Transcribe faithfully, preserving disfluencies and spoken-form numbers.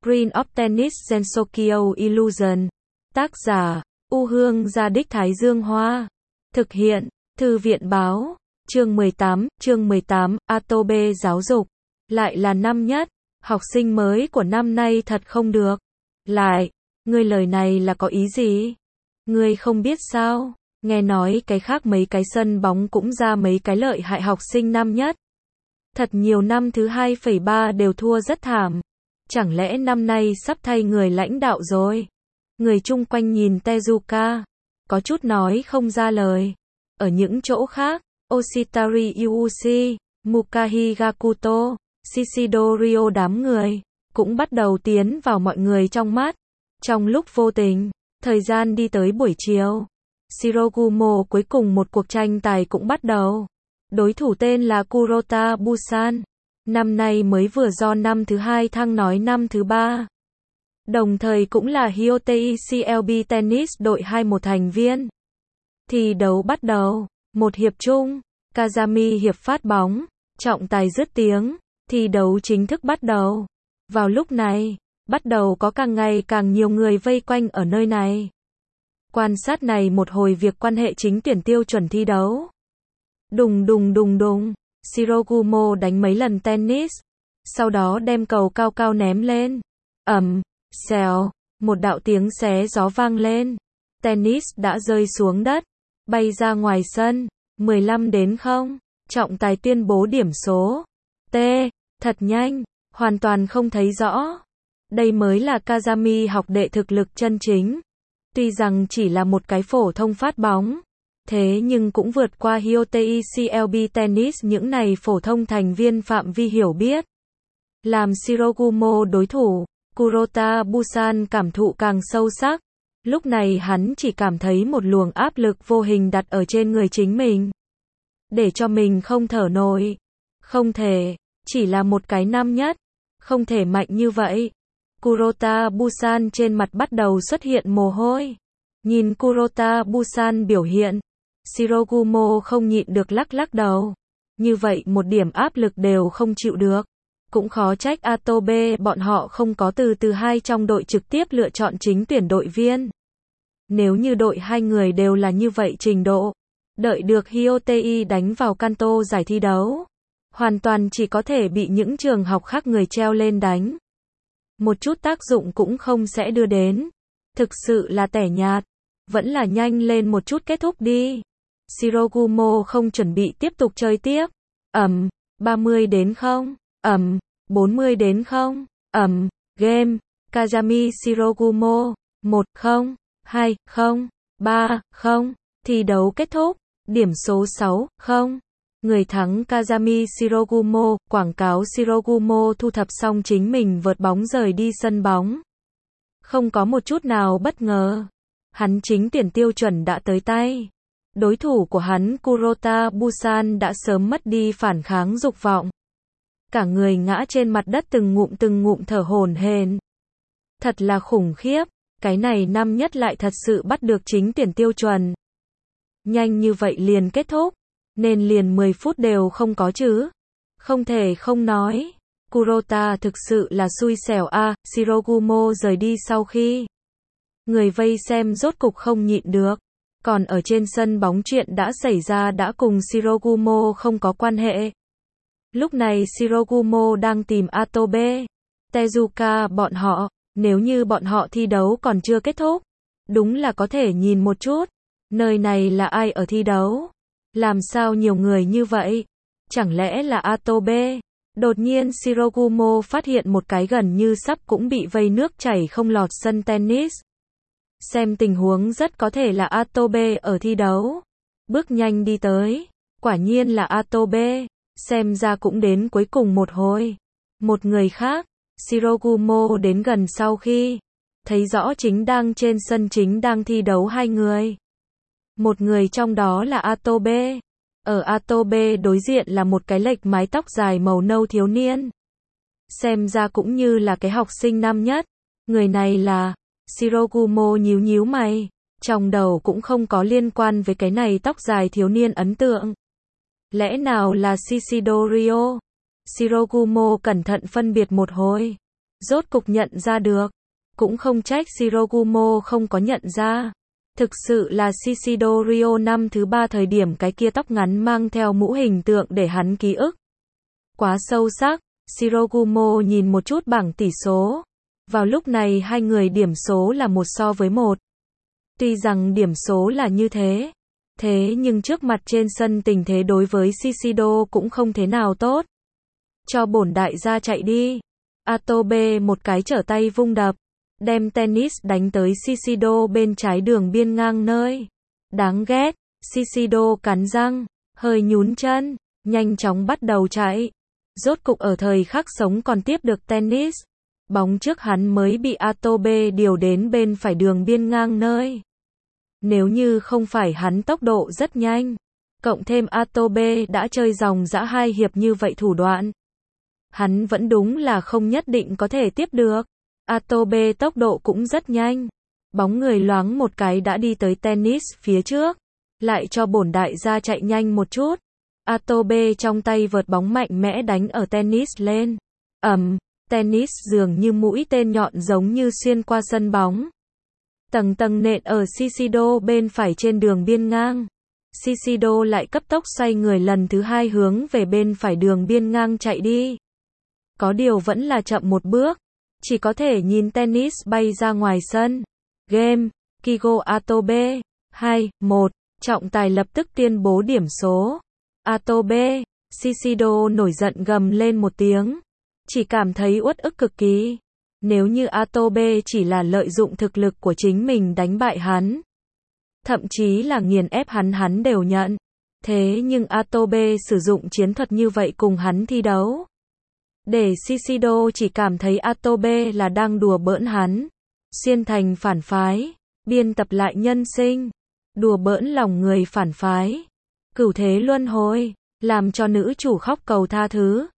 Green of Tennis Gensokyo Illusion. Tác giả, U Hương Gia Đích Thái Dương Hoa. Thực hiện, Thư viện Báo. Chương mười tám, chương mười tám, Atobe giáo dục. Lại là năm nhất, học sinh mới của năm nay thật không được. Lại, ngươi lời này là có ý gì? Ngươi không biết sao? Nghe nói cái khác mấy cái sân bóng cũng ra mấy cái lợi hại học sinh năm nhất. Thật nhiều năm thứ hai phẩy ba đều thua rất thảm. Chẳng lẽ năm nay sắp thay người lãnh đạo rồi? Người chung quanh nhìn Tezuka, có chút nói không ra lời. Ở những chỗ khác, Oshitari Yuuchi, Mukahi Gakuto, Shishido Ryo đám người, cũng bắt đầu tiến vào mọi người trong mắt. Trong lúc vô tình, thời gian đi tới buổi chiều. Shirogumo cuối cùng một cuộc tranh tài cũng bắt đầu. Đối thủ tên là Kurota Busan. Năm nay mới vừa do năm thứ hai thăng nói năm thứ ba. Đồng thời cũng là Hyotei xê lờ bê Tennis đội hai một thành viên. Thi đấu bắt đầu. Một hiệp chung. Kazami hiệp phát bóng. Trọng tài dứt tiếng. Thi đấu chính thức bắt đầu. Vào lúc này, bắt đầu có càng ngày càng nhiều người vây quanh ở nơi này. Quan sát này một hồi việc quan hệ chính tuyển tiêu chuẩn thi đấu. Đùng đùng đùng đùng. Shirogumo đánh mấy lần tennis. Sau đó đem cầu cao cao ném lên. Ầm, xèo. Một đạo tiếng xé gió vang lên. Tennis đã rơi xuống đất. Bay ra ngoài sân. mười lăm đến không. Trọng tài tuyên bố điểm số. T. Thật nhanh. Hoàn toàn không thấy rõ. Đây mới là Kazami học đệ thực lực chân chính. Tuy rằng chỉ là một cái phổ thông phát bóng. Thế nhưng cũng vượt qua Hyotei xê lờ bê Tennis những này phổ thông thành viên phạm vi hiểu biết. Làm Shirogumo đối thủ, Kurota Busan cảm thụ càng sâu sắc. Lúc này hắn chỉ cảm thấy một luồng áp lực vô hình đặt ở trên người chính mình. Để cho mình không thở nổi. Không thể, chỉ là một cái năm nhất. Không thể mạnh như vậy. Kurota Busan trên mặt bắt đầu xuất hiện mồ hôi. Nhìn Kurota Busan biểu hiện. Shirogumo không nhịn được lắc lắc đầu. Như vậy một điểm áp lực đều không chịu được. Cũng khó trách Atobe bọn họ không có từ từ hai trong đội trực tiếp lựa chọn chính tuyển đội viên. Nếu như đội hai người đều là như vậy trình độ. Đợi được Hyotei đánh vào Kanto giải thi đấu. Hoàn toàn chỉ có thể bị những trường học khác người treo lên đánh. Một chút tác dụng cũng không sẽ đưa đến. Thực sự là tẻ nhạt. Vẫn là nhanh lên một chút kết thúc đi. Shirogumo không chuẩn bị tiếp tục chơi tiếp. Ầm, ba mươi đến không. Ầm, bốn mươi đến không. Ầm, game. Kazami Shirogumo. một không, hai không, ba không. Thi đấu kết thúc. Điểm số sáu không. Người thắng Kazami Shirogumo. Quảng cáo Shirogumo thu thập xong chính mình vợt bóng rời đi sân bóng. Không có một chút nào bất ngờ. Hắn chính tuyển tiêu chuẩn đã tới tay. Đối thủ của hắn Kurota Busan đã sớm mất đi phản kháng dục vọng. Cả người ngã trên mặt đất từng ngụm từng ngụm thở hổn hển. Thật là khủng khiếp. Cái này năm nhất lại thật sự bắt được chính tuyển tiêu chuẩn. Nhanh như vậy liền kết thúc. Nên liền mười phút đều không có chứ. Không thể không nói. Kurota thực sự là xui xẻo a. À, Shirogumo rời đi sau khi. Người vây xem rốt cục không nhịn được. Còn ở trên sân bóng chuyện đã xảy ra đã cùng Shirogumo không có quan hệ. Lúc này Shirogumo đang tìm Atobe, Tezuka bọn họ. Nếu như bọn họ thi đấu còn chưa kết thúc. Đúng là có thể nhìn một chút. Nơi này là ai ở thi đấu? Làm sao nhiều người như vậy? Chẳng lẽ là Atobe? Đột nhiên Shirogumo phát hiện một cái gần như sắp cũng bị vây nước chảy không lọt sân tennis. Xem tình huống rất có thể là Atobe ở thi đấu. Bước nhanh đi tới. Quả nhiên là Atobe. Xem ra cũng đến cuối cùng một hồi. Một người khác. Shirogumo đến gần sau khi. Thấy rõ chính đang trên sân chính đang thi đấu hai người. Một người trong đó là Atobe. Ở Atobe đối diện là một cái lệch mái tóc dài màu nâu thiếu niên. Xem ra cũng như là cái học sinh năm nhất. Người này là. Shirogumo nhíu nhíu mày. Trong đầu cũng không có liên quan với cái này tóc dài thiếu niên ấn tượng. Lẽ nào là Shishido Ryo? Shirogumo cẩn thận phân biệt một hồi. Rốt cục nhận ra được. Cũng không trách Shirogumo không có nhận ra. Thực sự là Shishido Ryo năm thứ ba thời điểm cái kia tóc ngắn mang theo mũ hình tượng để hắn ký ức. Quá sâu sắc, Shirogumo nhìn một chút bảng tỷ số. Vào lúc này hai người điểm số là một so với một. Tuy rằng điểm số là như thế, thế nhưng trước mặt trên sân tình thế đối với Shishido cũng không thế nào tốt. Cho bổn đại gia chạy đi. Atobe một cái trở tay vung đập, đem tennis đánh tới Shishido bên trái đường biên ngang nơi. Đáng ghét, Shishido cắn răng, hơi nhún chân, nhanh chóng bắt đầu chạy. Rốt cục ở thời khắc sống còn tiếp được tennis. Bóng trước hắn mới bị Atobe điều đến bên phải đường biên ngang nơi. Nếu như không phải hắn tốc độ rất nhanh, cộng thêm Atobe đã chơi dòng dã hai hiệp như vậy thủ đoạn, hắn vẫn đúng là không nhất định có thể tiếp được. Atobe tốc độ cũng rất nhanh. Bóng người loáng một cái đã đi tới tennis phía trước. Lại cho bổn đại gia chạy nhanh một chút. Atobe trong tay vợt bóng mạnh mẽ đánh ở tennis lên. Ầm, tennis dường như mũi tên nhọn giống như xuyên qua sân bóng. Tầng tầng nện ở Shishido bên phải trên đường biên ngang. Shishido lại cấp tốc xoay người lần thứ hai hướng về bên phải đường biên ngang chạy đi. Có điều vẫn là chậm một bước. Chỉ có thể nhìn tennis bay ra ngoài sân. Game, Kigo Atobe, hai, một. Trọng tài lập tức tuyên bố điểm số. Atobe, Shishido nổi giận gầm lên một tiếng. Chỉ cảm thấy uất ức cực kỳ. Nếu như Atobe chỉ là lợi dụng thực lực của chính mình đánh bại hắn, thậm chí là nghiền ép hắn hắn đều nhận. Thế nhưng Atobe sử dụng chiến thuật như vậy cùng hắn thi đấu. Để Shishido chỉ cảm thấy Atobe là đang đùa bỡn hắn. Xuyên thành phản phái. Biên tập lại nhân sinh. Đùa bỡn lòng người phản phái. Cửu thế luân hồi. Làm cho nữ chủ khóc cầu tha thứ.